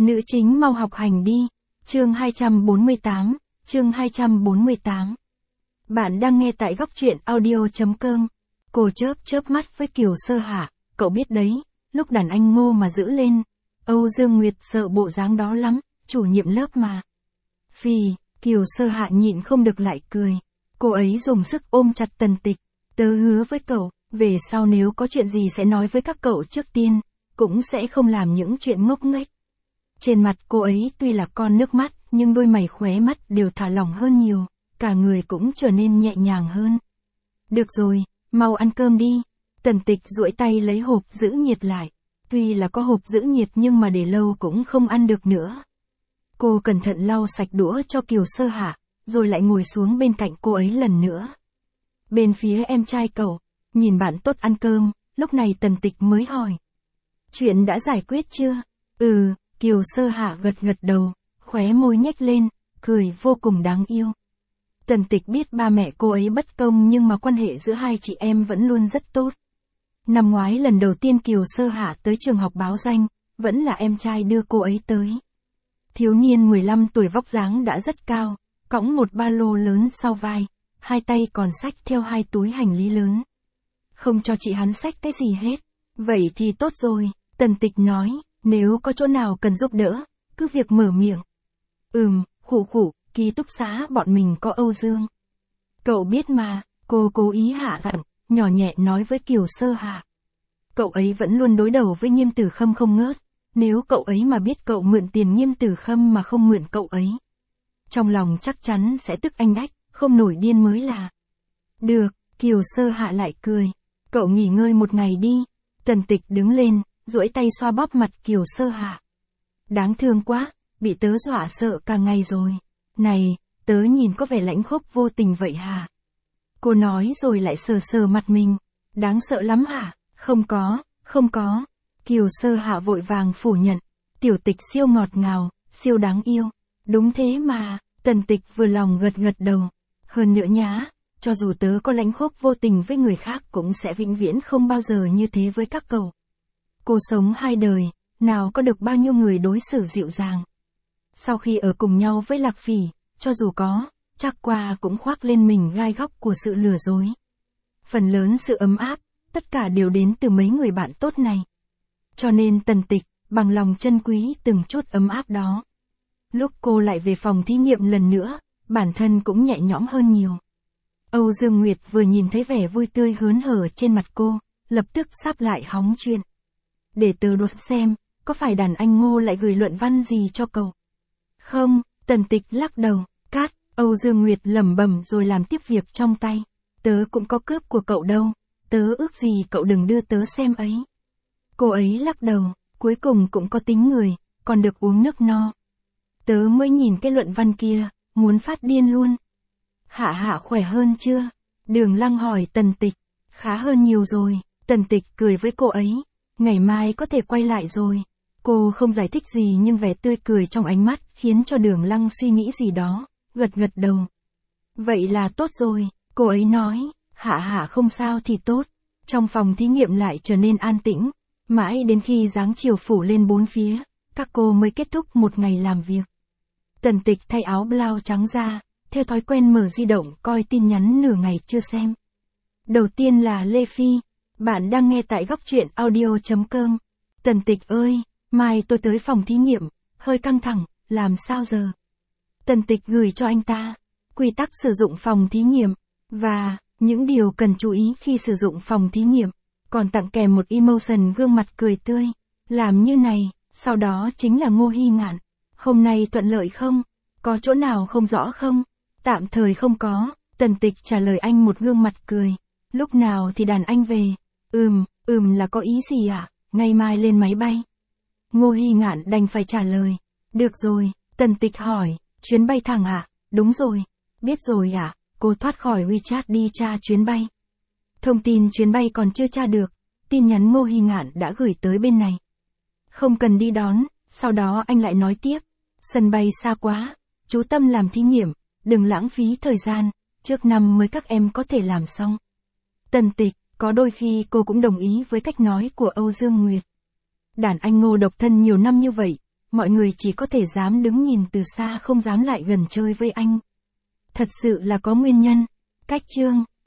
Nữ chính mau học hành đi. Chương 248, chương 248. Bạn đang nghe tại góc truyện audio.com. Cô chớp chớp mắt với Kiều Sơ Hạ, cậu biết đấy, lúc đàn anh Ngô mà giữ lên. Âu Dương Nguyệt sợ bộ dáng đó lắm, chủ nhiệm lớp mà. Phì, Kiều Sơ Hạ nhịn không được lại cười. Cô ấy dùng sức ôm chặt Tần Tịch. Tớ hứa với cậu, về sau nếu có chuyện gì sẽ nói với các cậu trước tiên, cũng sẽ không làm những chuyện ngốc nghếch. Trên mặt cô ấy tuy là con nước mắt, nhưng đôi mày khóe mắt đều thả lỏng hơn nhiều, cả người cũng trở nên nhẹ nhàng hơn. Được rồi, mau ăn cơm đi. Tần Tịch duỗi tay lấy hộp giữ nhiệt lại. Tuy là có hộp giữ nhiệt nhưng mà để lâu cũng không ăn được nữa. Cô cẩn thận lau sạch đũa cho Kiều Sơ Hạ, rồi lại ngồi xuống bên cạnh cô ấy lần nữa. Bên phía em trai cậu, nhìn bạn tốt ăn cơm, lúc này Tần Tịch mới hỏi. Chuyện đã giải quyết chưa? Kiều Sơ Hạ gật gật đầu, khóe môi nhếch lên, cười vô cùng đáng yêu. Tần Tịch biết ba mẹ cô ấy bất công nhưng mà quan hệ giữa hai chị em vẫn luôn rất tốt. Năm ngoái lần đầu tiên Kiều Sơ Hạ tới trường học báo danh, vẫn là em trai đưa cô ấy tới. Thiếu niên 15 tuổi vóc dáng đã rất cao, cõng một ba lô lớn sau vai, hai tay còn xách theo hai túi hành lý lớn. Không cho chị hắn xách cái gì hết. Vậy thì tốt rồi, Tần Tịch nói, nếu có chỗ nào cần giúp đỡ, cứ việc mở miệng. Khụ, ký túc xá bọn mình có Âu Dương. Cậu biết mà, cô cố ý hạ giọng, nhỏ nhẹ nói với Kiều Sơ Hạ. Cậu ấy vẫn luôn đối đầu với Nghiêm Tử Khâm không ngớt, nếu cậu ấy mà biết cậu mượn tiền Nghiêm Tử Khâm mà không mượn cậu ấy, trong lòng chắc chắn sẽ tức anh đách, không nổi điên mới là. Được, Kiều Sơ Hạ lại cười. Cậu nghỉ ngơi một ngày đi. Tần Tịch đứng lên, duỗi tay xoa bóp mặt Kiều Sơ Hạ. Đáng thương quá, bị tớ dọa sợ cả ngày rồi. Này, tớ nhìn có vẻ lãnh khốc vô tình vậy hả? Cô nói rồi lại sờ sờ mặt mình. Đáng sợ lắm hả? Không có. Kiều Sơ Hạ vội vàng phủ nhận. Tiểu Tịch siêu ngọt ngào, siêu đáng yêu. Đúng thế mà, Tần Tịch vừa lòng gật gật đầu. Hơn nữa nhá, cho dù tớ có lãnh khốc vô tình với người khác cũng sẽ vĩnh viễn không bao giờ như thế với các cậu. Cô sống hai đời, nào có được bao nhiêu người đối xử dịu dàng. Sau khi ở cùng nhau với Lạc Phỉ, cho dù có, chắc qua cũng khoác lên mình gai góc của sự lừa dối. Phần lớn sự ấm áp, tất cả đều đến từ mấy người bạn tốt này. Cho nên Tần Tịch, bằng lòng trân quý từng chút ấm áp đó. Lúc cô lại về phòng thí nghiệm lần nữa, bản thân cũng nhẹ nhõm hơn nhiều. Âu Dương Nguyệt vừa nhìn thấy vẻ vui tươi hớn hở trên mặt cô, lập tức sáp lại hóng chuyện. Để tớ đoán xem, có phải đàn anh Ngô lại gửi luận văn gì cho cậu? Không, Tần Tịch lắc đầu, cát, Âu Dương Nguyệt lẩm bẩm rồi làm tiếp việc trong tay. Tớ cũng có cướp của cậu đâu, tớ ước gì cậu đừng đưa tớ xem ấy. Cô ấy lắc đầu, cuối cùng cũng có tính người, còn được uống nước no. Tớ mới nhìn cái luận văn kia, muốn phát điên luôn. Hạ khỏe hơn chưa? Đường Lăng hỏi Tần Tịch. Khá hơn nhiều rồi, Tần Tịch cười với cô ấy. Ngày mai có thể quay lại rồi. Cô không giải thích gì nhưng vẻ tươi cười trong ánh mắt khiến cho Đường Lăng suy nghĩ gì đó, gật gật đầu. Vậy là tốt rồi, cô ấy nói. Hạ không sao thì tốt. Trong phòng thí nghiệm lại trở nên an tĩnh. Mãi đến khi dáng chiều phủ lên bốn phía, các cô mới kết thúc một ngày làm việc. Tần Tịch thay áo blau trắng ra, theo thói quen mở di động coi tin nhắn nửa ngày chưa xem. Đầu tiên là Lê Phi. Bạn đang nghe tại góc truyện audio.com. Tần Tịch ơi, mai tôi tới phòng thí nghiệm, hơi căng thẳng, làm sao giờ? Tần Tịch gửi cho anh ta quy tắc sử dụng phòng thí nghiệm, và những điều cần chú ý khi sử dụng phòng thí nghiệm, còn tặng kèm một emotion gương mặt cười tươi. Làm như này, sau đó chính là Ngô Hy Ngạn. Hôm nay thuận lợi không? Có chỗ nào không rõ không? Tạm thời không có, Tần Tịch trả lời anh một gương mặt cười. Lúc nào thì đàn anh về? Là có ý gì ạ? Ngày mai lên máy bay. Ngô Hy Ngạn đành phải trả lời. Được rồi, Tần Tịch hỏi, chuyến bay thẳng ạ? Đúng rồi. Biết rồi ạ, cô thoát khỏi WeChat đi tra chuyến bay. Thông tin chuyến bay còn chưa tra được, tin nhắn Ngô Hy Ngạn đã gửi tới bên này. Không cần đi đón, sau đó anh lại nói tiếp. Sân bay xa quá, chú tâm làm thí nghiệm, đừng lãng phí thời gian, trước năm mới các em có thể làm xong. Tần Tịch, có đôi khi cô cũng đồng ý với cách nói của Âu Dương Nguyệt. Đàn anh Ngô độc thân nhiều năm như vậy, Mọi người chỉ có thể dám đứng nhìn từ xa không dám lại gần chơi với anh. Thật sự là có nguyên nhân. Cách chương